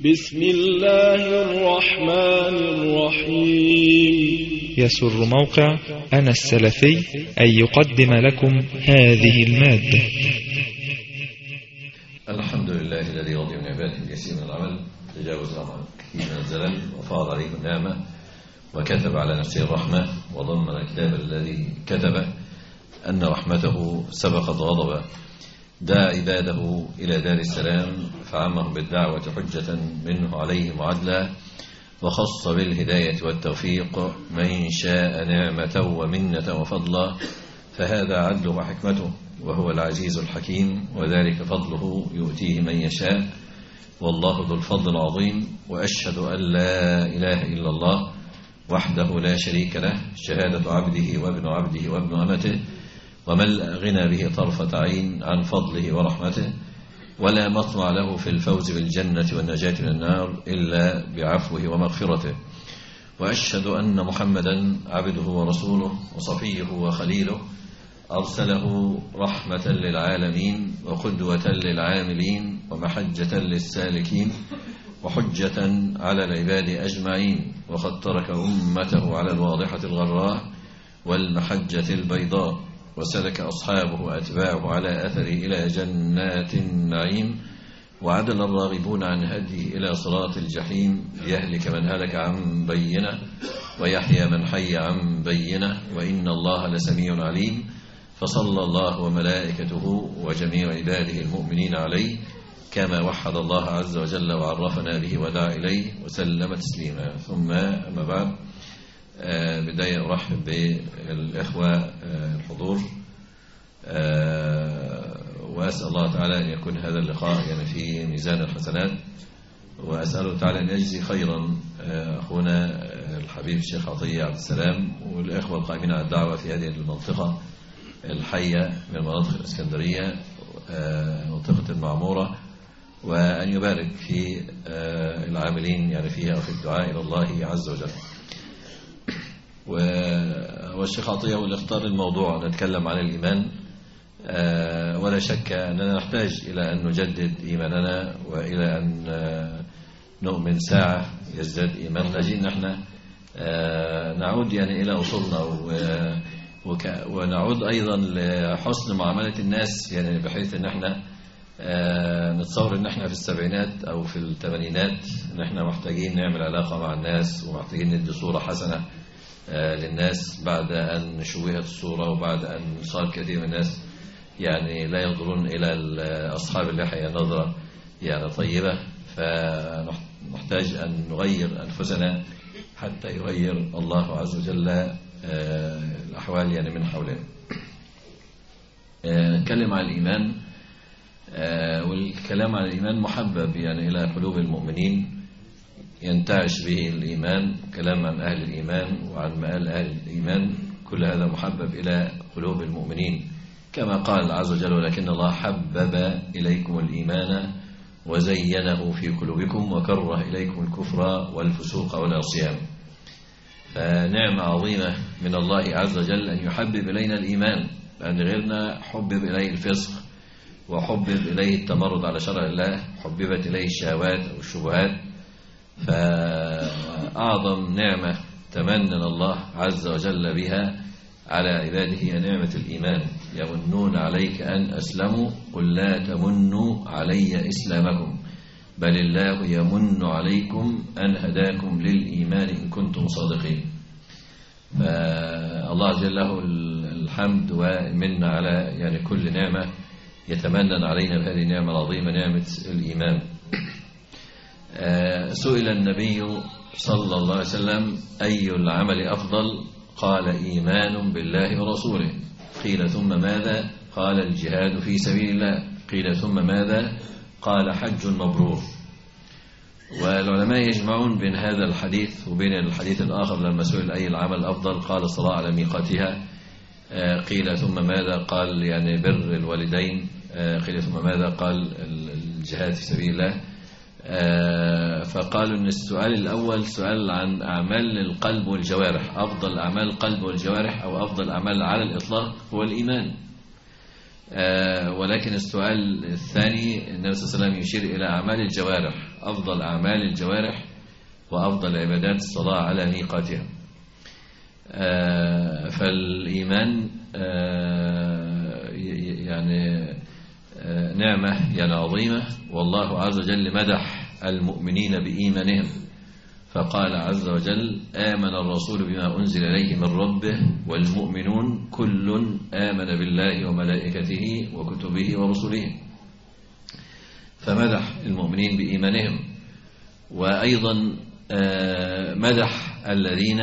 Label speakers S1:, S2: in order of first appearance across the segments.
S1: بسم الله الرحمن الرحيم.
S2: يسر موقع أنا السلفي أن يقدم لكم هذه المادة.
S3: الحمد لله الذي رضي من عباده اليسير من العمل، تجاوز عن كثير من الزلل، وفاض عليه النعمة، وكتب على نفسه الرحمة، وضمن الكتاب الذي كتبه أن رحمته سبقت غضبه، دعا عباده إلى دار السلام فعمهم بالدعوة حجة منه عليهم وعدلا، وخص بالهداية والتوفيق من شاء نعمة ومنة وفضلا، فهذا عدله وحكمته، وهو العزيز الحكيم، وذلك فضله يؤتيه من يشاء، والله ذو الفضل العظيم. وأشهد أن لا إله إلا الله وحده لا شريك له، شهادة عبده وابن عبده وابن أمته، ومن غنى به طرفة عين عن فضله ورحمته، ولا مطمع له في الفوز بالجنة والنجاة من النار إلا بعفوه ومغفرته. وأشهد أن محمدا عبده ورسوله وصفيه وخليله، أرسله رحمة للعالمين وقدوة للعاملين ومحجة للسالكين وحجة على العباد أجمعين، وقد ترك أمته على الواضحة الغراء والمحجة البيضاء، وسلك أصحابه وأتباعه على أثره إلى جنات النعيم، وعدل الراغبون عن هديه إلى صراط الجحيم، ليهلك من هلك عن بينه ويحيى من حي عن بينه، وإن الله لسميع عليم. فصلى الله وملائكته وجميع عباده المؤمنين عليه كما وحد الله عز وجل وعرفنا به ودعا إليه، وسلم تسليما. ثم أما بعد، بداية أرحب بالإخوة الحضور، وأسأل الله تعالى أن يكون هذا اللقاء يعني في ميزان الحسنات، وأسأله تعالى أن يجزي خيرا أخونا الحبيب الشيخ عطية عبد السلام والإخوة القائمين على الدعوة في هذه المنطقة الحية من مناطق الإسكندرية، منطقة المعمورة، وأن يبارك في العاملين يعني فيها وفي الدعاء إلى الله عز وجل. والشيخ عطية هو اللي اختار الموضوع، نتكلم عن الإيمان، ولا شك أننا نحتاج إلى أن نجدد إيماننا، وإلى أن نؤمن ساعة يزداد إيماننا. جينا نحن نعود يعني إلى أصولنا، ونعود أيضا لحسن معاملة الناس، يعني بحيث أن احنا نتصور أن احنا في السبعينات أو في الثمانينات أن احنا محتاجين نعمل علاقة مع الناس، ومحتاجين ندي صورة حسنة للناس، بعد أن شوهت الصورة، وبعد أن صار كثير من الناس يعني لا ينظرون إلى أصحاب اللحية نظرة يعني طيبة. فنحتاج أن نغير أنفسنا حتى يغير الله عز وجل الأحوال يعني من حولنا. نتكلم عن الإيمان، والكلام عن الإيمان محبب يعني إلى قلوب المؤمنين، ينتعش به الإيمان، كلام عن أهل الإيمان وعن مآل أهل الإيمان، كل هذا محبب إلى قلوب المؤمنين، كما قال عز وجل: ولكن الله حبب إليكم الإيمان وزينه في قلوبكم وكره إليكم الكفر والفسوق والعصيان. فنعمة عظيمة من الله عز وجل أن يحبب إلينا الإيمان، لأن غيرنا حبب إليه الفسق، وحبب إليه التمرد على شرع الله، حببت إليه الشهوات أو الشبهات. فأعظم نعمة تمنن الله عز وجل بها على عباده نعمة الإيمان. يمنون عليك أن أسلموا، قل لا تمنوا علي إسلامكم، بل الله يمن عليكم أن هداكم للإيمان إن كنتم صادقين. فالله جل له الحمد والمن على يعني كل نعمة يتمنن علينا بهذه النعمة العظيمة، نعمة الإيمان. سئل النبي صلى الله عليه وسلم: أي العمل أفضل؟ قال: إيمان بالله ورسوله. قيل: ثم ماذا؟ قال: الجهاد في سبيل الله. قيل: ثم ماذا؟ قال: حج مبرور. والعلماء يجمعون بين هذا الحديث وبين الحديث الآخر لما سئل أي العمل أفضل قال: الصلاة على ميقاتها. قيل: ثم ماذا؟ قال: يعني بر الوالدين. قيل: ثم ماذا؟ قال: الجهاد في سبيل الله. فقالوا أن السؤال الأول سؤال عن أعمال القلب والجوارح، أفضل أعمال القلب والجوارح أو أفضل أعمال على الإطلاق هو الإيمان. ولكن السؤال الثاني النبي صلى الله عليه وسلم يشير إلى أعمال الجوارح، أفضل أعمال الجوارح وأفضل عبادات الصلاة على ميقاتها. فالإيمان يعني نعمة يعني عظيمة، والله عز وجل مدح المؤمنين بإيمانهم فقال عز وجل: آمن الرسول بما أنزل إليه من ربه والمؤمنون كل آمن بالله وملائكته وكتبه ورسله، فمدح المؤمنين بإيمانهم. وأيضا مدح الذين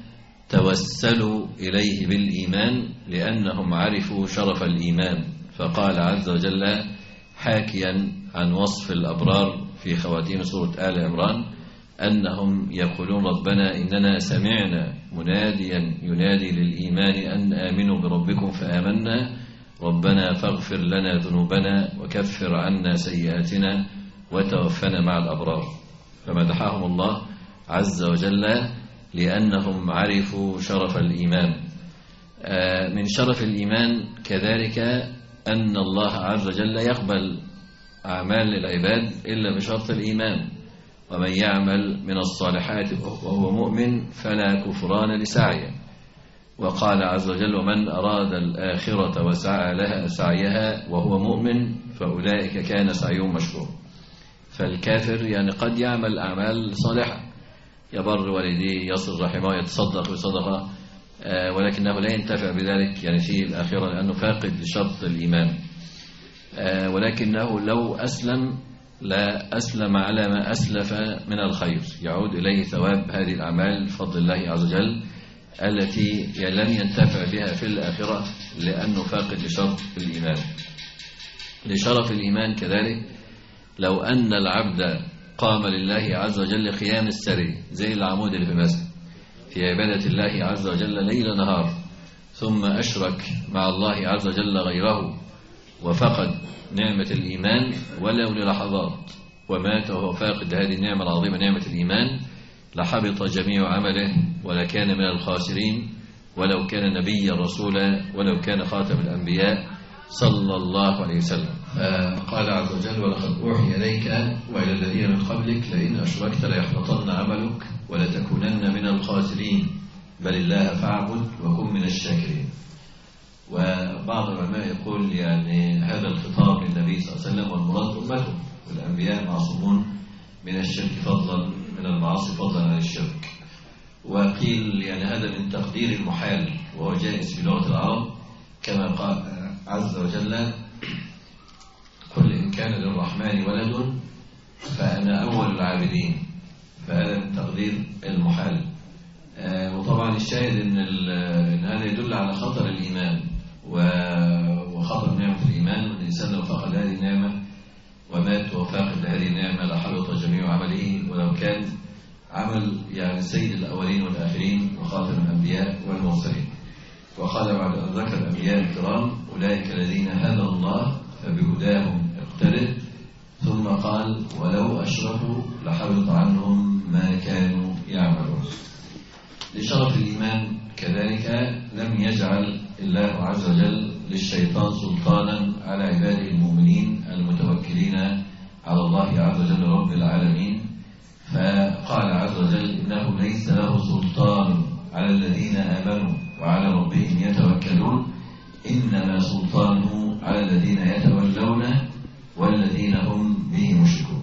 S3: توسلوا إليه بالإيمان لأنهم عرفوا شرف الإيمان، فقال عز وجل حاكيا عن وصف الأبرار في خواتيم سورة آل عمران أنهم يقولون: ربنا إننا سمعنا مناديا ينادي للإيمان أن آمنوا بربكم فآمنا ربنا فاغفر لنا ذنوبنا وكفر عنا سيئاتنا وتوفنا مع الأبرار. فمدحهم الله عز وجل لأنهم عرفوا شرف الإيمان. من شرف الإيمان كذلك أن الله عز وجل يقبل أعمال العباد إلا بشرط الإيمان: ومن يعمل من الصالحات وهو مؤمن فلا كفران لسعيه. وقال عز وجل: ومن أراد الآخرة وسعى لها سعيها وهو مؤمن فأولئك كان سعيهم مشكورا. فالكافر يعني قد يعمل أعمال صالحة، يبر والديه، يصل رحمه، يتصدق بصدقة، ولكنه لا ينتفع بذلك يعني في الآخرة لأنه فاقد لشرط الإيمان. ولكنه لو أسلم لا أسلم على ما أسلف من الخير، يعود إليه ثواب هذه الأعمال بفضل الله عز وجل التي لم ينتفع بها في الآخرة لأنه فاقد لشرط الإيمان. لشرف الإيمان كذلك لو أن العبد قام لله عز وجل قيام السري زي العمود اللي في المسجد في عبادة الله عز وجل ليل نهار، ثم أشرك مع الله عز وجل غيره وفقد نعمة الإيمان ولو للحظات ومات وهو فاقد هذه النعمة العظيمة نعمة الإيمان، لحبط جميع عمله ولكان من الخاسرين، ولو كان نبيا رسولا ولو كان خاتم الأنبياء صلى الله عليه وسلم. قال عز وجل: ولقد أوحي إليك وإلى الذين من قبلك لئن أشركت ليحبطن عملك ولتكونن من الخاسرين بل الله فاعبد وكن من الشاكرين. وبعض العلماء يقول يعني هذا الخطاب للنبي صلى الله عليه وسلم والمراد أمته، والأنبياء معصومون من الشرك فضلا من المعاصي فضلا عن الشرك. وقيل يعني هذا من تقدير المحال وهو جائز في لغة العرب، كما قال عز وجل: قل إن كان للرحمن ولد فأنا أول العابدين. فهذا من تقدير المحال. وطبعا الشاهد إن هذا يدل على خطر الإيمان وخطر نعمة الإيمان، وأن الإنسان لو فقد هذه النعمة ومات وفاقد هذه النعمة لحبط جميع عمله ولو كان عمل يعني سيد الأولين والآخرين وخاتم الأنبياء والمرسلين. وقال بعد أن ذكر الأنبياء الكرام: أولئك الذين هدى الله فبهداهم اقتدوا، ثم قال: ولو أشركوا لحبط عنهم ما كانوا يعملون. لشرف الإيمان كذلك لم يجعل الله عز وجل للشيطان سلطانا على عباده المؤمنين المتوكلين على الله عز وجل رب العالمين، فقال عز وجل: إنه ليس له سلطان على الذين آمنوا وعلى ربهم يتوكلون إنما سلطانه على الذين يتولونه والذين هم به مشركون.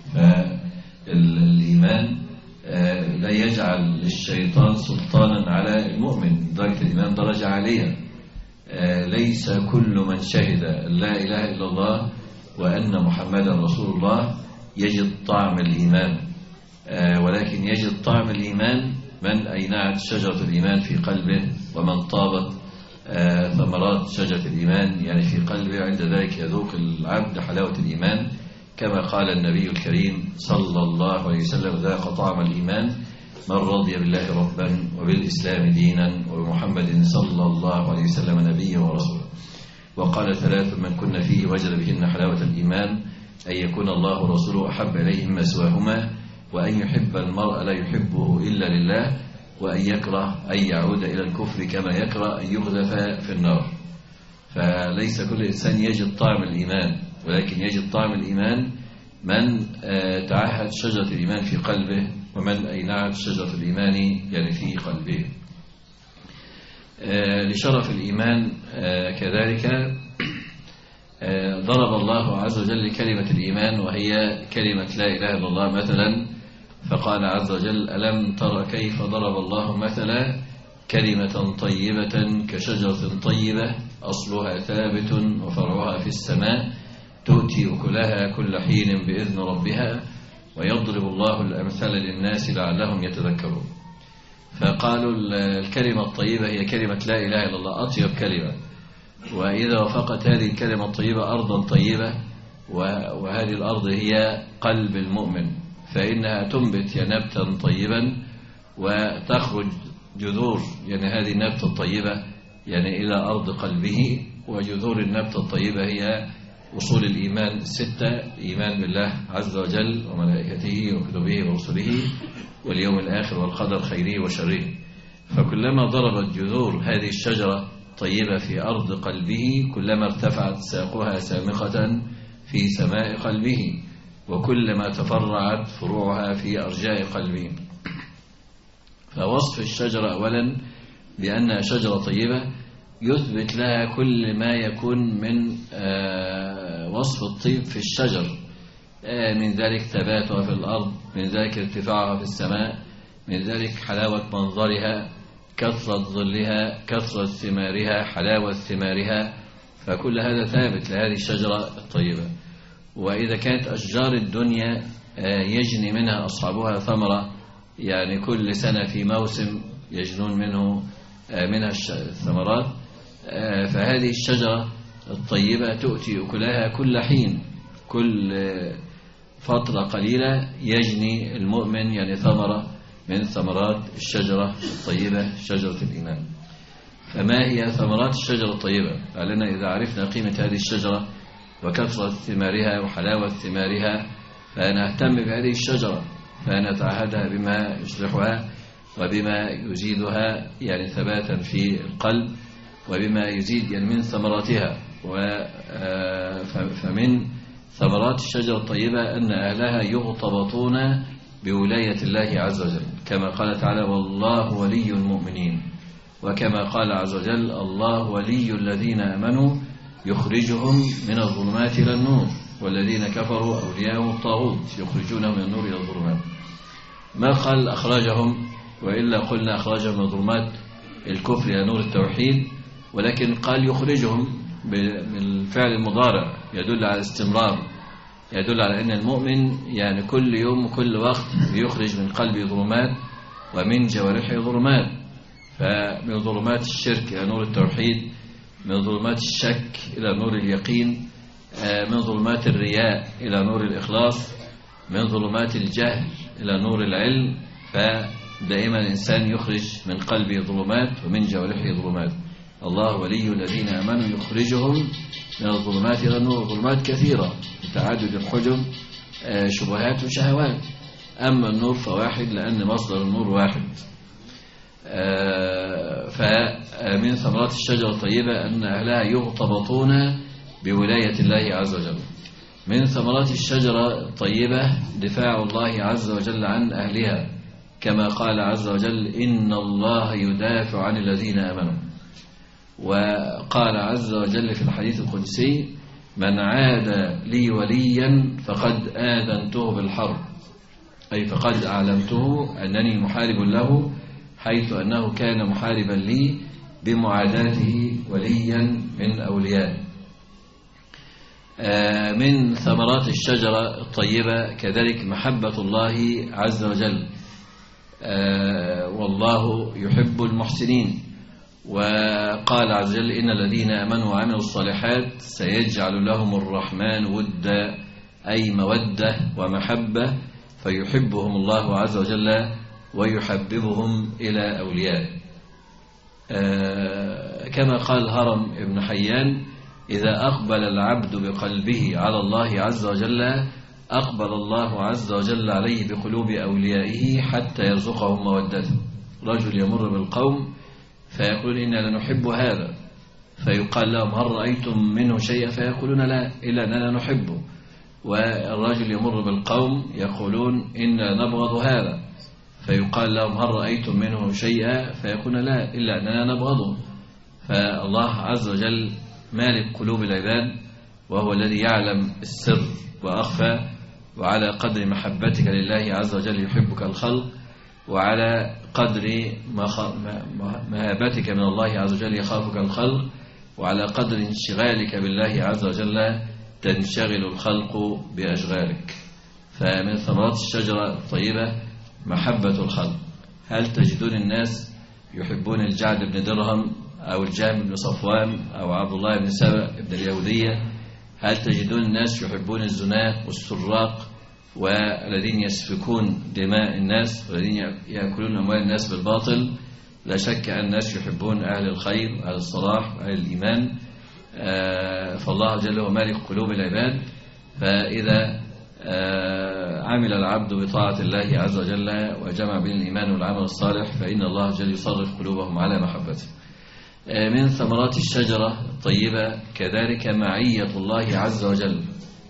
S3: فالإيمان لا يجعل للشيطان سلطانا على المؤمن، درجة الإيمان درجة عالية. ليس كل من شهد لا إله إلا الله وأن محمدا رسول الله يجد طعم الإيمان، ولكن يجد طعم الإيمان من أينعت شجرة الإيمان في قلبه ومن طابت ثمرات شجرة الإيمان يعني في قلبه، عند ذلك يذوق العبد حلاوة الإيمان، كما قال النبي الكريم صلى الله عليه وسلم: ذاق طعم الإيمان من رضي بالله ربا وبالإسلام دينا وبمحمد صلى الله عليه وسلم نبيا ورسولا. وقال: ثلاث من كن فيه وجد بهن حلاوة الإيمان: أن يكون الله ورسوله أحب إليه مما سواهما، وأن يحب المرء لا يحبه إلا لله، وأن يكره أن يعود إلى الكفر كما يكره أن يقذف في النار. فليس كل إنسان يجد طعم الإيمان، ولكن يجد طعم الإيمان من تعهد شجرة الإيمان في قلبه، ومن أينعت شجرة الإيمان يعني في قلبه. لشرف الإيمان كذلك ضرب الله عز وجل كلمة الإيمان، وهي كلمة لا إله إلا الله مثلا، فقال عز وجل: ألم تر كيف ضرب الله مثلا كلمة طيبة كشجرة طيبة أصلها ثابت وفرعها في السماء تؤتي أكلها كل حين بإذن ربها ويضرب الله الأمثال للناس لعلهم يتذكرون. فقالوا الكلمة الطيبة هي كلمة لا إله إلا الله، أطيب كلمة، وإذا وفقت هذه الكلمة الطيبة أرضا طيبة، وهذه الأرض هي قلب المؤمن، فإنها تنبت نبتا طيبا وتخرج جذور، يعني هذه النبتة الطيبة يعني إلى أرض قلبه. وجذور النبتة الطيبة هي أصول الإيمان الستة: إيمان بالله عز وجل وملائكته وكتبه ورسله واليوم الآخر والقدر خيره وشره. فكلما ضربت جذور هذه الشجرة طيبة في أرض قلبه كلما ارتفعت ساقها سامقة في سماء قلبه، وكلما تفرعت فروعها في أرجاء قلبه. فوصف الشجرة أولا بأنها شجرة طيبة يثبت لها كل ما يكون من وصف الطيب في الشجر، من ذلك ثباتها في الأرض، من ذلك ارتفاعها في السماء، من ذلك حلاوة منظرها، كثرة ظلها، كثرة ثمارها، حلاوة ثمارها، فكل هذا ثابت لهذه الشجرة الطيبة. وإذا كانت أشجار الدنيا يجني منها أصحابها ثمرة، يعني كل سنة في موسم يجنون منها الثمرات، فهذه الشجرة الطيبة تؤتي أكلها كل حين، كل فترة قليلة يجني المؤمن يعني ثمرة من ثمرات الشجرة الطيبة شجرة الإيمان. فما هي ثمرات الشجرة الطيبة؟ لأننا إذا عرفنا قيمة هذه الشجرة وكثرة ثمارها وحلاوة ثمارها فنهتم بهذه الشجرة، فنتعهدها بما يصلحها وبما يزيدها يعني ثباتا في القلب، وبما يزيد يعني من ثمراتها. فمن ثمرات الشجرة الطيبة أن أهلها يغتبطون بولاية الله عز وجل، كما قال تعالى: والله ولي المؤمنين، وكما قال عز وجل: الله ولي الذين آمنوا يخرجهم من الظلمات إلى النور، والذين كفروا أولياءهم الطاغوت يخرجونهم من النور إلى الظلمات. ما قال أخرجهم، وإلا قلنا أخرجهم من ظلمات الكفر إلى نور التوحيد، ولكن قال يخرجهم بالفعل المضارع يدل على استمرار، يدل على أن المؤمن يعني كل يوم وكل وقت يخرج من قلبه ظلمات ومن جوارحه ظلمات، فمن ظلمات الشرك إلى نور التوحيد، من ظلمات الشك إلى نور اليقين، من ظلمات الرياء إلى نور الإخلاص، من ظلمات الجهل إلى نور العلم. فدائما الإنسان يخرج من قلبه ظلمات ومن جوارحه ظلمات. الله ولي الذين آمنوا يخرجهم من الظلمات إلى النور. ظلمات كثيرة تعدد الحجب، شبهات وشهوات، أما النور فواحد لأن مصدر النور واحد. فمن ثمرات الشجرة الطيبة أن أهلها يغتبطون بولاية الله عز وجل. من ثمرات الشجرة الطيبة دفاع الله عز وجل عن أهلها، كما قال عز وجل: إن الله يدافع عن الذين آمنوا. وقال عز وجل في الحديث القدسي: من عاد لي وليا فقد آذنته بالحرب، أي فقد أعلمته أنني محارب له، حيث أنه كان محاربا لي بمعاداته وليا من أولياء. من ثمرات الشجرة الطيبة كذلك محبة الله عز وجل، والله يحب المحسنين. وقال عز وجل: إن الذين آمنوا وعملوا الصالحات سيجعل لهم الرحمن ودا، أي مودة ومحبة، فيحبهم الله عز وجل ويحببهم إلى أولياء. كما قال هرم ابن حيان: إذا أقبل العبد بقلبه على الله عز وجل أقبل الله عز وجل عليه بقلوب أوليائه حتى يرزقهم مودته. رجل يمر بالقوم فيقول: إنا لنحب هذا، فيقال لهم هل رأيتم منه شيئا؟ فيقولون لا إلا أننا نحبه. والرجل يمر بالقوم يقولون إنا نبغض هذا، فيقال لهم هل رأيتم منه شيئا؟ فيقولون لا إلا أننا نبغضه. فالله عز وجل مالك قلوب العباد، وهو الذي يعلم السر وأخفى، وعلى قدر محبتك لله عز وجل يحبك الخلق، وعلى قدر مهابتك من الله عز وجل يخافك الخلق، وعلى قدر انشغالك بالله عز وجل تنشغل الخلق بأشغالك. فمن ثمرات الشجرة الطيبة محبة الخلق. هل تجدون الناس يحبون الجعد بن درهم أو الجهم بن صفوان أو عبد الله بن سبأ بن اليهودية؟ هل تجدون الناس يحبون الزناة والسراق والذين يسفكون دماء الناس والذين يأكلون أموال الناس بالباطل؟ لا شك أن الناس يحبون أهل الخير وأهل الصلاح وأهل الإيمان. فالله جل وعلا مالك قلوب العباد، فإذا عمل العبد بطاعة الله عز وجل وجمع بين الإيمان والعمل الصالح فإن الله جل يصرف قلوبهم على محبته. من ثمرات الشجرة الطيبة كذلك معية الله عز وجل.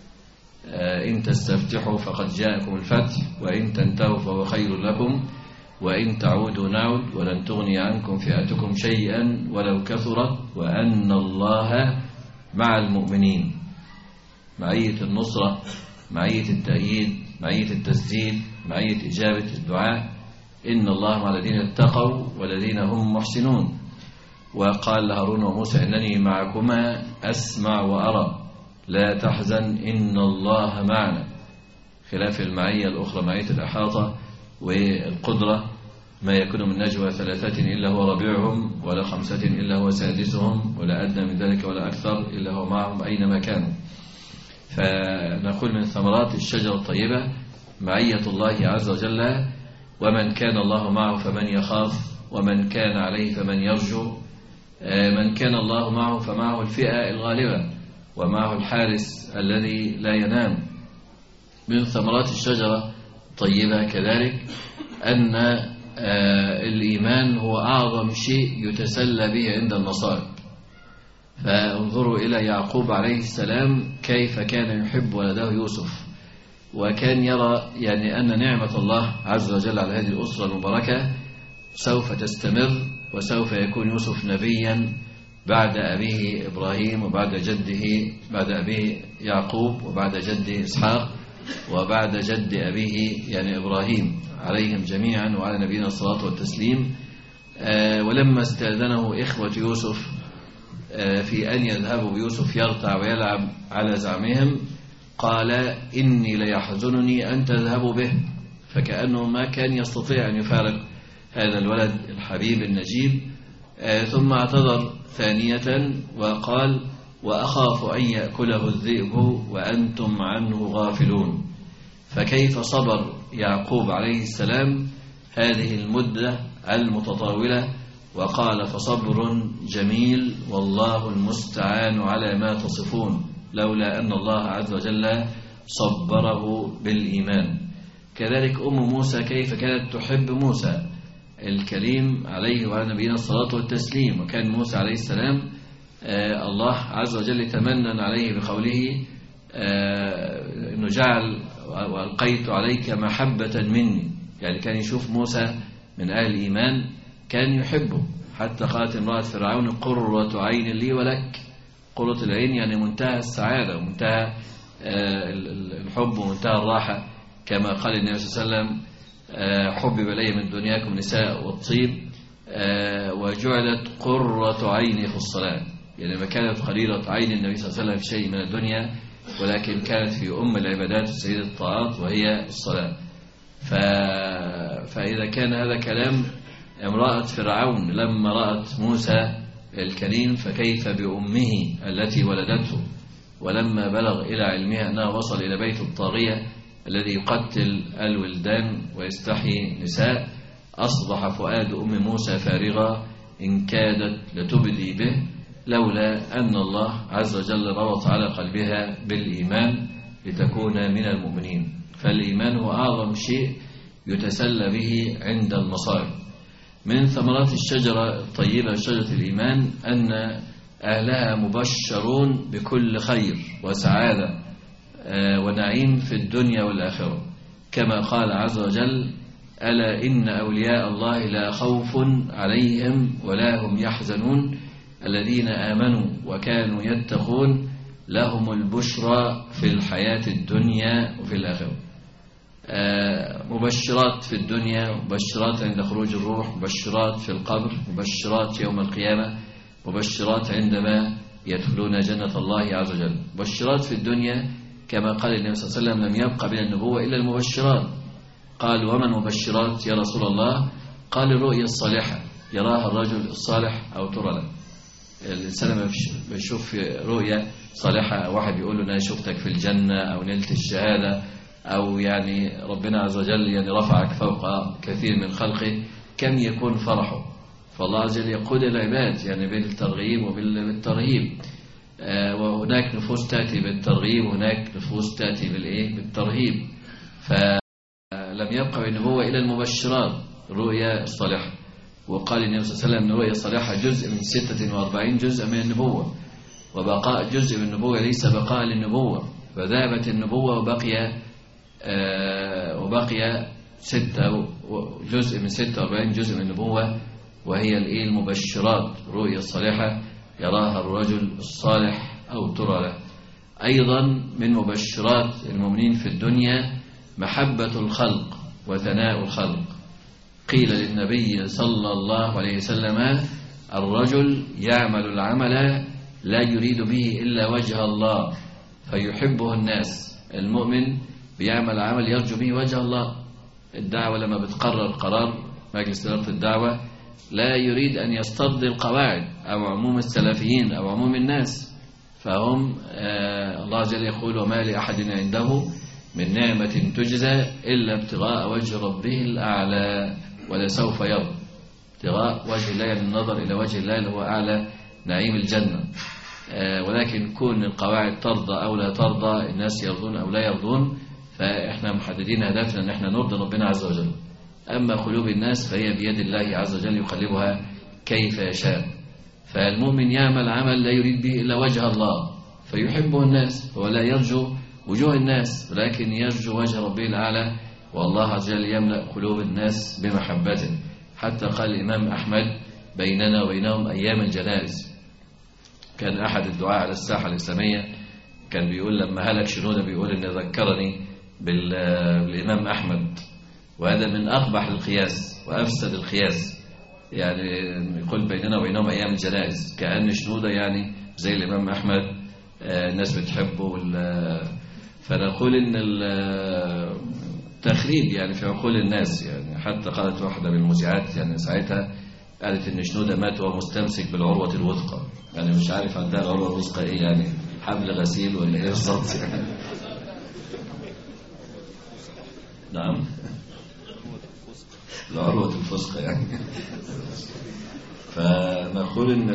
S3: إن تستفتحوا فقد جاءكم الفتح وإن تنتهوا فهو خير لكم وإن تعودوا نعود ولن تغني عنكم فئتكم شيئا ولو كثرت وأن الله مع المؤمنين. معية النصرة، معية التأييد، معية التسديد، معية إجابة الدعاء. إن الله مع الذين اتقوا والذين هم محسنون. وقال لهارون وموسى إنني معكما أسمع وأرى لا تحزن إن الله معنا. خلاف المعية الأخرى معية الإحاطة والقدرة، ما يكون من نجوى 3 إلا هو ربيعهم ولا 5 إلا هو سادسهم ولا أدنى من ذلك ولا أكثر إلا هو معهم أينما كانوا. فنقول من ثمرات الشجرة الطيبة معية الله عز وجل. ومن كان الله معه فمن يخاف ومن كان عليه فمن يرجو. من كان الله معه فمعه الفئة الغالبة ومعه الحارس الذي لا ينام. من ثمرات الشجرة الطيبة كذلك أن الإيمان هو أعظم شيء يتسلى به عند المصائب. فانظروا إلى يعقوب عليه السلام كيف كان يحب ولده يوسف، وكان يرى أن نعمة الله عز وجل على هذه الأسرة المباركة سوف تستمر، وسوف يكون يوسف نبيا بعد أبيه إبراهيم وبعد جده بعد أبيه يعقوب وبعد جده إسحاق وبعد جد أبيه إبراهيم عليهم جميعا وعلى نبينا الصلاة والتسليم. ولما استأذنه إخوة يوسف في أن يذهبوا بيوسف يرتع ويلعب على زعمهم قال إني ليحزنني أن تذهبوا به، فكأنه ما كان يستطيع أن يفارق هذا الولد الحبيب النجيب. ثم اعتذر ثانية وقال وأخاف أن يأكله الذئب وأنتم عنه غافلون. فكيف صبر يعقوب عليه السلام هذه المدة المتطاولة وقال فصبر جميل والله المستعان على ما تصفون، لولا أن الله عز وجل صبره بالإيمان. كذلك أم موسى كيف كانت تحب موسى الكريم عليه وعلى نبينا الصلاة والتسليم. وكان موسى عليه السلام الله عز وجل تمنن عليه بقوله أنه جعل وألقيت عليك محبة مني، كان يشوف موسى من أهل الإيمان كان يحبه. حتى قالت امرأة فرعون قرة عين لي ولك. قرة العين منتهى السعادة ومنتهى الحب ومنتهى الراحة، كما قال النبي صلى الله عليه وسلم حبب إلي من دنياكم نساء والطيب وجعلت قرة عيني في الصلاة. ما كانت قليلة عين النبي صلى الله عليه وسلم في شيء من الدنيا، ولكن كانت في أم العبادات وسيد الطاعات وهي الصلاة. فإذا كان هذا كلام امرأة فرعون لما رأت موسى الكريم، فكيف بأمه التي ولدته ولما بلغ إلى علمها أنها وصل إلى بيت الطاغية الذي يقتل الولدان ويستحيي النساء، أصبح فؤاد أم موسى فارغا إن كادت لتبدي به لولا أن الله عز وجل ربط على قلبها بالإيمان لتكون من المؤمنين. فالإيمان هو أعظم شيء يتسلى به عند المصائب. من ثمرات الشجرة الطيبة شجرة الإيمان أن أهلها مبشرون بكل خير وسعادة ونعيم في الدنيا والآخرة، كما قال عز وجل: ألا إن أولياء الله لا خوف عليهم ولا هم يحزنون الذين آمنوا وكانوا يتقون لهم البشرى في الحياة الدنيا وفي الآخرة. مبشرات في الدنيا، مبشرات عند خروج الروح، مبشرات في القبر، مبشرات يوم القيامة، مبشرات عندما يدخلون جنة الله عز وجل. مبشرات في الدنيا كما قال النبي صلى الله عليه وسلم: لم يبق من النبوة إلا المبشرات. قال: وما المبشرات يا رسول الله؟ قال: الرؤيا الصالحة يراها الرجل الصالح أو ترى له. الإنسان لما بيشوف رؤيا صالحة، أو واحد بيقول له أنا شفتك في الجنة أو نلت الشهادة، أو يعني ربنا عز وجل يعني رفعك فوق كثير من خلقه، كم يكون فرحه. فالله عز وجل يقود العباد يعني بالترغيب وبالترهيب، وهناك نفوس تأتي بالترغيب وهناك نفوس تأتي بالترهيب. فلم يبقى بالنبوة إلى المبشرات الرؤيا الصالحة. وقال النبي صلى الله عليه وسلم أن الرؤيا الصالحة جزء من 46 جزء من النبوة، وبقاء جزء من النبوة ليس بقاء للنبوة، فذهبت النبوة وبقي جزء من 46 جزء من النبوة، وهي المبشرات الرؤيا الصالحة يراها الرجل الصالح أو ترى له. أيضا من مبشرات المؤمنين في الدنيا محبة الخلق وثناء الخلق. قيل للنبي صلى الله عليه وسلم: الرجل يعمل العمل لا يريد به إلا وجه الله فيحبه الناس. المؤمن بيعمل عمل يرجو به وجه الله. الدعوة لما بتقرر قرار مجلس إدارة الدعوة لا يريد أن يسترضي القواعد أو عموم السلفيين أو عموم الناس، فهم الله عز وجل يقول: وما لأحد عنده من نعمة تجزى إلا ابتغاء وجه ربه الأعلى ولسوف يرضى. ابتغاء وجه الله يعني النظر إلى وجه الله اللي هو أعلى نعيم الجنة. ولكن كون القواعد ترضى أو لا ترضى، الناس يرضون أو لا يرضون، فإحنا محددين هدفنا أن احنا نرضي ربنا عز وجل. أما قلوب الناس فهي بيد الله عز وجل يقلبها كيف يشاء. فالمؤمن يعمل عمل لا يريد به إلا وجه الله فيحبه الناس، ولا يرجو وجوه الناس ولكن يرجو وجه ربه الأعلى، والله عز وجل يملأ قلوب الناس بمحبته. حتى قال الإمام أحمد: بيننا وبينهم أيام الجنائز. كان أحد الدعاء على الساحة الإسلامية كان بيقول لما هلك شنودة بيقول إن ذكرني بالإمام أحمد، وهذا من أقبح القياس وأفسد القياس. يعني يقول بيننا وبينهم أيام الجنائز، كأن شنودة يعني زي الإمام أحمد الناس بتحبه. فنقول إن التخريب يعني في عقول الناس. يعني حتى قالت واحدة من المذيعات يعني ساعتها قالت إن شنودة مات وهو مستمسك بالعروة الوثقى. يعني مش عارف عندها العروة الوثقى إيه، يعني حبل غسيل ولا إيه بالظبط يعني. نعم، العروة الفسقى يعني. فنقول إن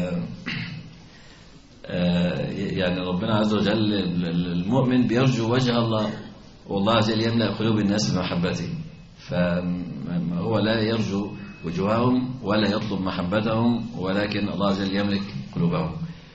S3: يعني ربنا عز وجل المؤمن بيرجو وجه الله، والله عز وجل يملأ قلوب الناس بمحبته، فهو لا يرجو وجوههم ولا يطلب محبتهم، ولكن الله عز وجل يملك قلوبهم.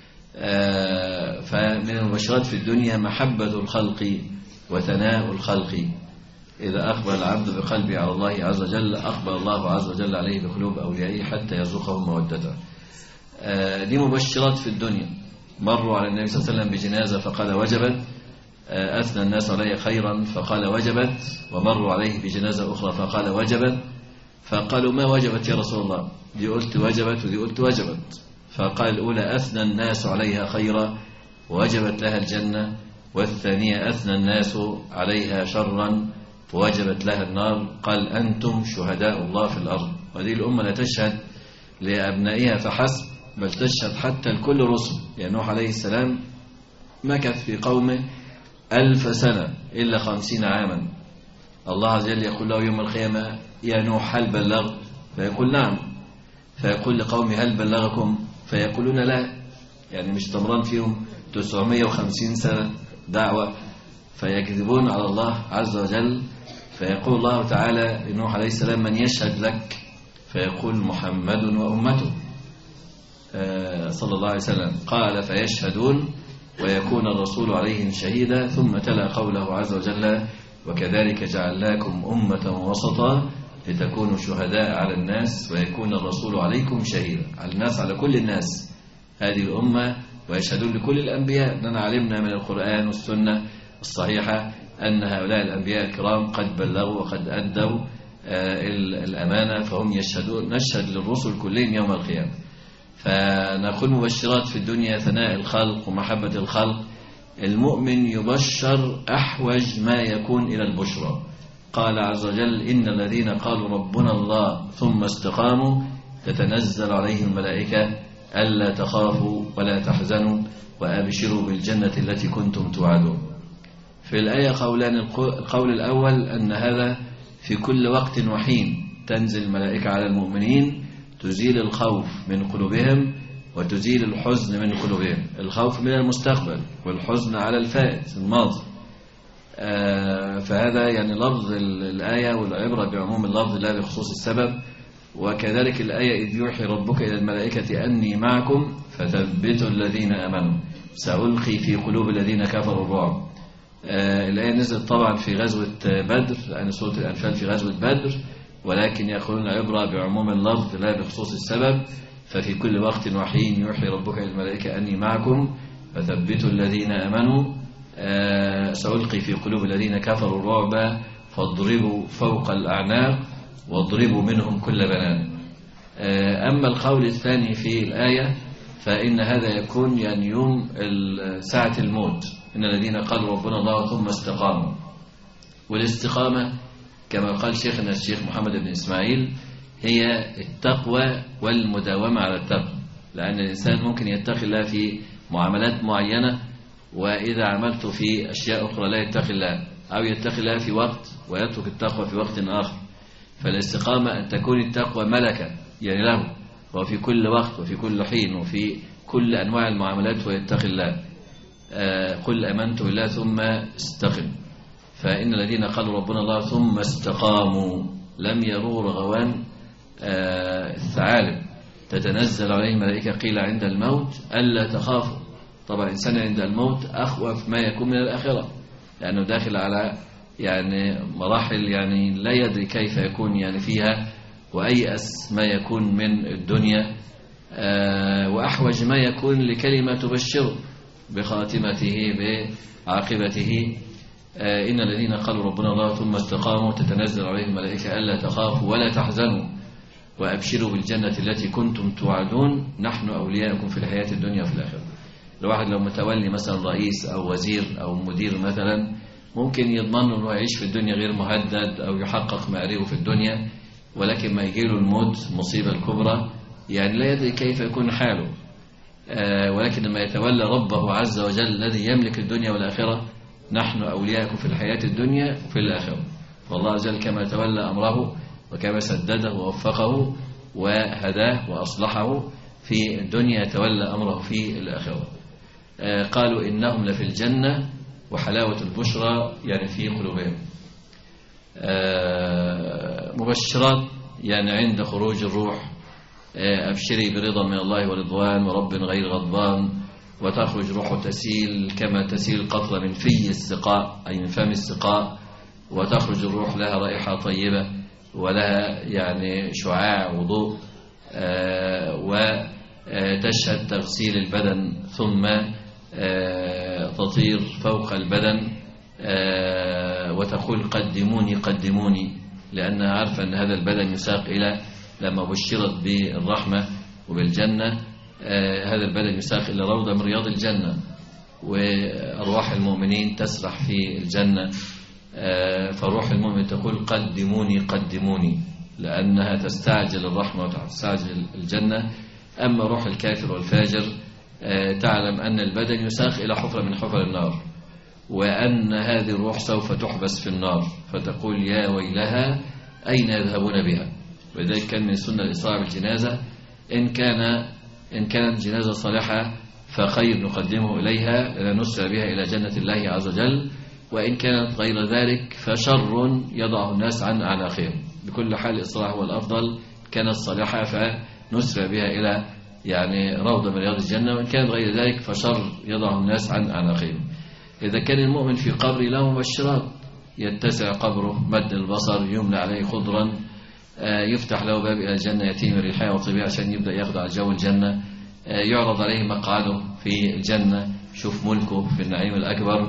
S3: فمن المبشرات في الدنيا محبة الخلق وثناء الخلق. إذا أقبل العبد بقلبه على الله عز وجل أقبل الله عز وجل عليه بقلوب أوليائه حتى يرزقهم مودته. دي مبشرات في الدنيا. مروا على النبي صلى الله عليه وسلم بجنازة فقال وجبت، أثنى الناس عليه خيرا فقال وجبت، ومروا عليه بجنازة أخرى فقال وجبت، فقالوا ما وجبت يا رسول الله؟ دي قلت وجبت ودي قلت وجبت. فقال الأولى أثنى الناس عليها خيرا ووجبت لها الجنة، والثانية أثنى الناس عليها شرا ووجبت لها النار. قال أنتم شهداء الله في الأرض. وهذه الأمة لا تشهد لأبنائها فحسب، بل تشهد حتى لكل رسل. يعني نوح عليه السلام مكث في قومه 1000 سنة إلا 50 عاما. الله عز وجل يقول له يوم القيامة يا نوح هل بلغت؟ فيقول نعم. فيقول لقومه هل بلغكم؟ فيقولون لا. يعني مش تمران فيهم 950 سنة دعوة، فيكذبون على الله عز وجل. فيقول الله تعالى لنوح عليه السلام من يشهد لك؟ فيقول محمد وأمته. صلى الله عليه وسلم قال فيشهدون ويكون الرسول عليهم شهيدا، ثم تلا قوله عز وجل وكذلك جعلناكم أمة وسطا لتكونوا شهداء على الناس ويكون الرسول عليكم شهيدا، على الناس، على كل الناس هذه الأمة، ويشهدون لكل الأنبياء. أننا علمنا من القرآن والسنة الصحيحة أن هؤلاء الأنبياء الكرام قد بلغوا وقد أدوا الأمانة، فهم يشهدون، نشهد للرسل كلهم يوم القيامة. فنقول مبشرات في الدنيا ثناء الخلق ومحبة الخلق. المؤمن يبشر أحوج ما يكون إلى البشرى. قال عز وجل إن الذين قالوا ربنا الله ثم استقاموا تتنزل عليهم الملائكة ألا تخافوا ولا تحزنوا وأبشروا بالجنة التي كنتم توعدون. في الآية قولان، القول الأول أن هذا في كل وقت وحين تنزل الملائكة على المؤمنين تزيل الخوف من قلوبهم وتزيل الحزن من قلوبهم، الخوف من المستقبل والحزن على الفائت الماضي. فهذا يعني لفظ الآية، والعبرة بعموم اللفظ لا بخصوص السبب. وكذلك الآية إذ يوحي ربك إلى الملائكة أني معكم فثبتوا الذين آمنوا سألقي في قلوب الذين كفروا الرعب. الآية نزلت طبعا في غزوة بدر، لأن سورة الأنفال في غزوة بدر، ولكن يقولون العبرة بعموم اللفظ لا بخصوص السبب. ففي كل وقت وحين يوحي ربك إلى الملائكة أني معكم فثبتوا الذين آمنوا سألقي في قلوب الذين كفروا الرعب فاضربوا فوق الأعناق واضربوا منهم كل بنان. أما القول الثاني في الآية فإن هذا يكون يعني يوم ساعة الموت، إن الذين قالوا ربنا الله ثم استقاموا. والاستقامة كما قال شيخنا الشيخ محمد بن إسماعيل هي التقوى والمداومة على التقوى، لأن الإنسان ممكن يتقي الله في معاملات معينة، وإذا عملت في أشياء أخرى لا يتقي الله، أو يتقي الله في وقت ويترك التقوى في وقت آخر. فالاستقامة أن تكون التقوى ملكة يعني له، وفي كل وقت وفي كل حين وفي كل أنواع المعاملات ويتقي الله. قل آمنت بالله ثم استقم. فإن الذين قالوا ربنا الله ثم استقاموا لم يروا رغوان الثعالب تتنزل عليهم ملائكة قيل عند الموت ألا تخافوا. طبعا الإنسان عند الموت أخوف ما يكون من الآخرة، لأنه داخل على يعني مراحل يعني لا يدري كيف يكون يعني فيها، وأيأس ما يكون من الدنيا، وأحوج ما يكون لكلمة تبشره بخاتمته بعاقبته. إن الذين قالوا ربنا الله ثم استقاموا تتنزل عليهم الملائكة ألا تخافوا ولا تحزنوا وأبشروا بالجنة التي كنتم توعدون نحن أولياؤكم في الحياة الدنيا وفي الآخرة. الواحد لو متولي مثلا رئيس أو وزير أو مدير مثلا ممكن يضمن أنه يعيش في الدنيا غير مهدد أو يحقق مآربه في الدنيا، ولكن ما يجيله الموت مصيبة الكبرى يعني لا يدري كيف يكون حاله. ولكن لما يتولى ربه عز وجل الذي يملك الدنيا والآخرة نحن أولياءكم في الحياة الدنيا وفي الآخرة. والله عز وجل كما تولى أمره وكما سدده ووفقه وهداه وأصلحه في الدنيا يتولى أمره في الآخرة. قالوا إنهم لفي الجنة وحلاوة البشرى يعني في قلوبهم. مبشرات يعني عند خروج الروح أبشري برضا من الله ورضوان ورب غير غضبان، وتخرج روح تسيل كما تسيل القطرة من في السقاء أي من فم السقاء، وتخرج الروح لها رائحة طيبة ولها يعني شعاع وضوء، وتشهد تغسيل البدن ثم تطير فوق البدن وتقول قدموني قدموني، لأنها عارفة أن هذا البدن يساق إلى لما بشرت بالرحمة وبالجنة هذا البدن يساق إلى روضة من رياض الجنة، وأرواح المؤمنين تسرح في الجنة. فروح المؤمن تقول قدموني قدموني لأنها تستعجل الرحمة وتستعجل الجنة. أما روح الكافر والفاجر تعلم أن البدن يساق إلى حفرة من حفر النار، وأن هذه الروح سوف تحبس في النار، فتقول يا ويلها أين يذهبون بها. ولذلك كان من السنة الإسراع بالجنازة، إن كانت جنازة صالحة فخير نقدمه إليها لنسرع بها إلى جنة الله عز وجل، وإن كانت غير ذلك فشر يضعه الناس عن أعناقهم. بكل حال الإسراع هو الأفضل، كانت صالحة فنسرع بها إلى يعني روضة من رياض الجنة، وإن كان غير ذلك فشر يضع الناس عن أعناقهم. إذا كان المؤمن في قبر له مبشرات، يتسع قبره مد البصر، يملى عليه خضرا، يفتح له باب إلى الجنة يأتيه من ريحها وطيبها عشان يبدأ ياخد على جو الجنة، يعرض عليه مقعده في الجنة، شوف ملكه في النعيم الأكبر.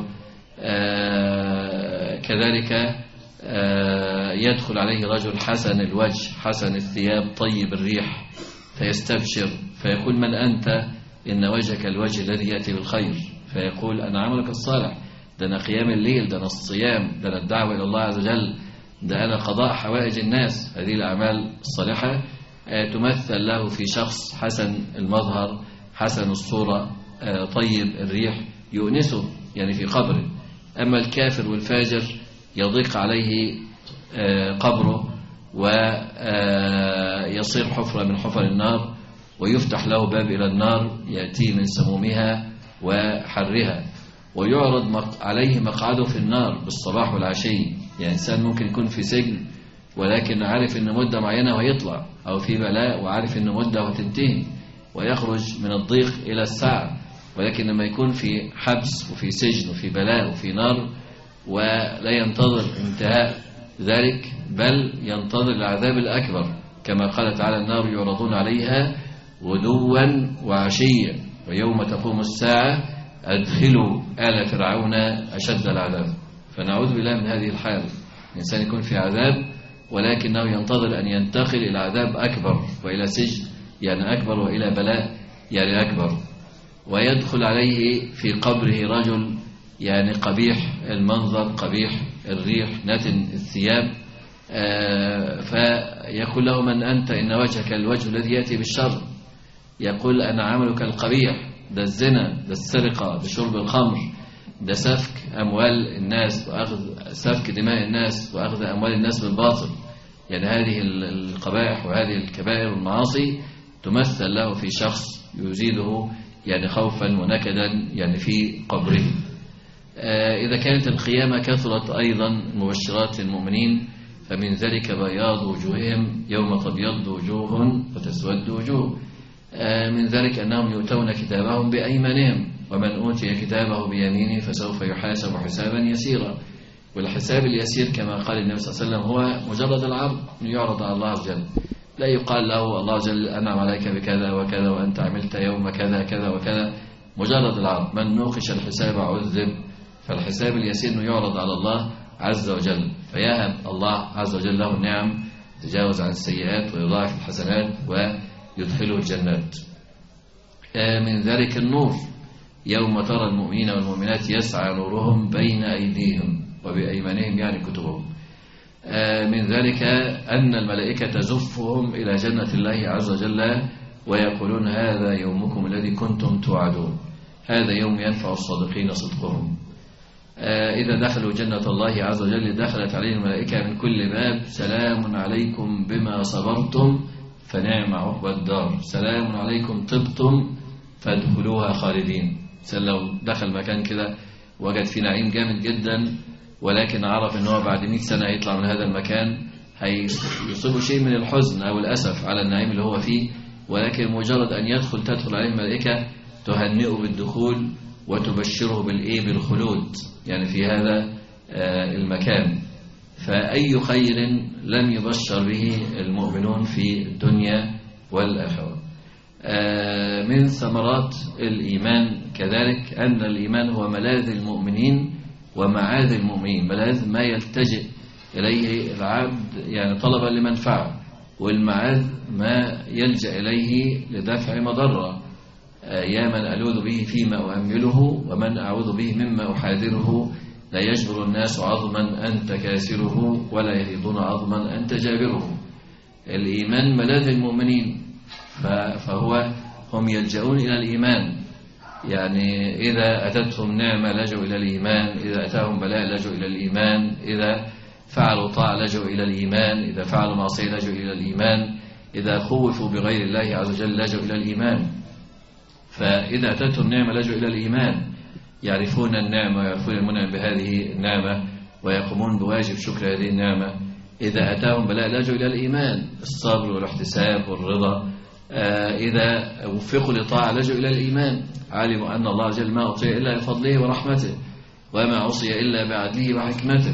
S3: كذلك يدخل عليه رجل حسن الوجه حسن الثياب طيب الريح فيستبشر، فيقول من أنت؟ إن وجهك الوجه الذي يأتي بالخير. فيقول أنا عملك الصالح، ده أنا قيام الليل، ده أنا الصيام، ده أنا الدعوة إلى الله عز وجل، ده أنا قضاء حوائج الناس. هذه الأعمال الصالحة تمثل له في شخص حسن المظهر حسن الصورة طيب الريح يؤنسه يعني في قبره. أما الكافر والفاجر يضيق عليه قبره ويصير حفرة من حفر النار، ويفتح له باب إلى النار يأتي من سمومها وحرها، ويعرض عليه مقعده في النار بالصباح والعشي. يعني إنسان ممكن يكون في سجن ولكن عارف إن مدة معينة ويطلع، أو في بلاء وعارف إن مدة وتنتهي ويخرج من الضيق إلى الساعة. ولكن لما يكون في حبس وفي سجن وفي بلاء وفي نار ولا ينتظر انتهاء ذلك، بل ينتظر العذاب الأكبر، كما قال تعالى النار يعرضون عليها غدوا وعشيا ويوم تقوم الساعة أدخلوا آل فرعون أشد العذاب. فنعوذ بالله من هذه الحال، الإنسان يكون في عذاب ولكنه ينتظر أن ينتقل إلى عذاب أكبر وإلى سجن يعني أكبر وإلى بلاء يعني أكبر. ويدخل عليه في قبره رجل يعني قبيح المنظر قبيح الريح نتن الثياب، فيقول له من أنت؟ إن وجهك الوجه الذي يأتي بالشر. يقول أنا عملك القبيح، ده الزنا، ده السرقة، ده شرب الخمر، ده سفك أموال الناس وأخذ سفك دماء الناس وأخذ أموال الناس بالباطل. يعني هذه القبائح وهذه الكبائر والمعاصي تمثل له في شخص يزيده يعني خوفا ونكدا يعني في قبره. إذا كانت القيامة كثرت أيضا مبشرات المؤمنين، فمن ذلك بياض وجوههم يوم تبيض وجوه وتسود وجوه. من ذلك أنهم يؤتون كتابهم بأيمانهم، ومن أوتي كتابه بيمينه فسوف يحاسب حسابا يسيرا. والحساب اليسير كما قال النبي صلى الله عليه وسلم هو مجرد العرض، يعرض على الله عز وجل، لا يقال له الله عز وجل أنعم عليك بكذا وكذا وأنت عملت يوم كذا كذا وكذا، مجرد العرض. من نوقش الحساب عذب. فالحساب اليسير يعرض على الله عز وجل، فيهب الله عز وجل له النعم، تجاوز عن السيئات ويضاعف الحسنات ويدخله الجنات. من ذلك النور، يوم ترى المؤمنين والمؤمنات يسعى نورهم بين أيديهم وبأيمانهم يعني كتبهم. من ذلك أن الملائكة تزفهم إلى جنة الله عز وجل ويقولون هذا يومكم الذي كنتم توعدون. هذا يوم ينفع الصادقين صدقهم. إذا دخلوا جنة الله عز وجل دخلت عليهم الملائكة من كل باب سلام عليكم بما صبرتم فنعم عقبى الدار، سلام عليكم طبتم فادخلوها خالدين. لو دخل مكان كده وجد في نعيم جامد جدا، ولكن عرف ان هو بعد 100 سنة يطلع من هذا المكان، هيصيبه شيء من الحزن أو الأسف على النعيم اللي هو فيه، ولكن مجرد أن تدخل عليه الملائكة تهنئه بالدخول وتبشره بالخلود يعني في هذا المكان. فأي خير لم يبشر به المؤمنون في الدنيا والآخرة. من ثمرات الإيمان كذلك أن الإيمان هو ملاذ المؤمنين ومعاذ المؤمنين. ملاذ ما يلتجئ إليه العبد يعني طلبا لمنفعة، والمعاذ ما يلجأ إليه لدفع مضرة. يا من ألوذ به فيما أؤمله ومن أعوذ به مما أحاذره، لا يجبر الناس عظما أنت كاسره ولا يهيضون عظما أنت جابره. الإيمان ملاذ المؤمنين، هم يلجؤون إلى الإيمان. يعني إذا أتتهم نعمة لجوا إلى الإيمان، إذا أتاهم بلاء لجوا إلى الإيمان، إذا فعلوا طاعة لجوا إلى الإيمان، إذا فعلوا معصية لجوا إلى الإيمان، إذا خوفوا بغير الله عز وجل لجوا إلى الإيمان. فإذا أتتهم نعمة لجوا إلى الإيمان، يعرفون النعمة ويعرفون المنعم بهذه النعمة ويقومون بواجب شكر هذه النعمة. إذا أتاهم بلاء لجوا إلى الإيمان، الصبر والاحتساب والرضا إذا وفقوا لطاعة لجوا إلى الإيمان، علموا أن الله جل ما أعطي إلا بفضله ورحمته، وما عصي إلا بعدله وحكمته،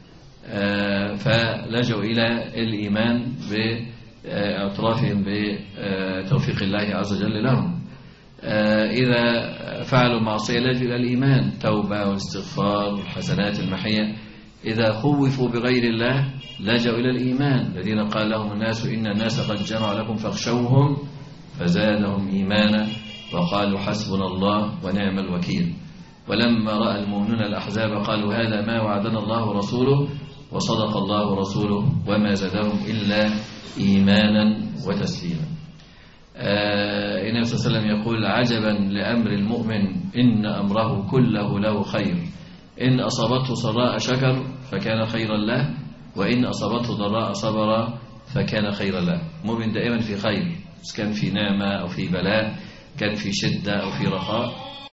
S3: فلجوا إلى الإيمان باعترافهم بتوفيق الله عز وجل لهم. إذا فعلوا معصية لجوا إلى الإيمان، توبة والاستغفار والحسنات المحية. إذا خوفوا بغير الله لجوا إلى الإيمان، الذين قال لهم الناس إن الناس قد جمعوا لكم فاخشوهم فزادهم إيمانا وقالوا حسبنا الله ونعم الوكيل. ولما رأى المؤمنون الأحزاب قالوا هذا ما وعدنا الله ورسوله وصدق الله ورسوله وما زادهم إلا إيمانا وتسليما. النبي صلى الله عليه وسلم يقول عجبا لأمر المؤمن إن أمره كله له خير، إن أصابته سراء شكر فكان خيرا له، وإن أصابته ضراء صبر فكان خيرا له. المؤمن دائما في خير، كان في نعمة أو في بلاء، كان في شدة أو في رخاء،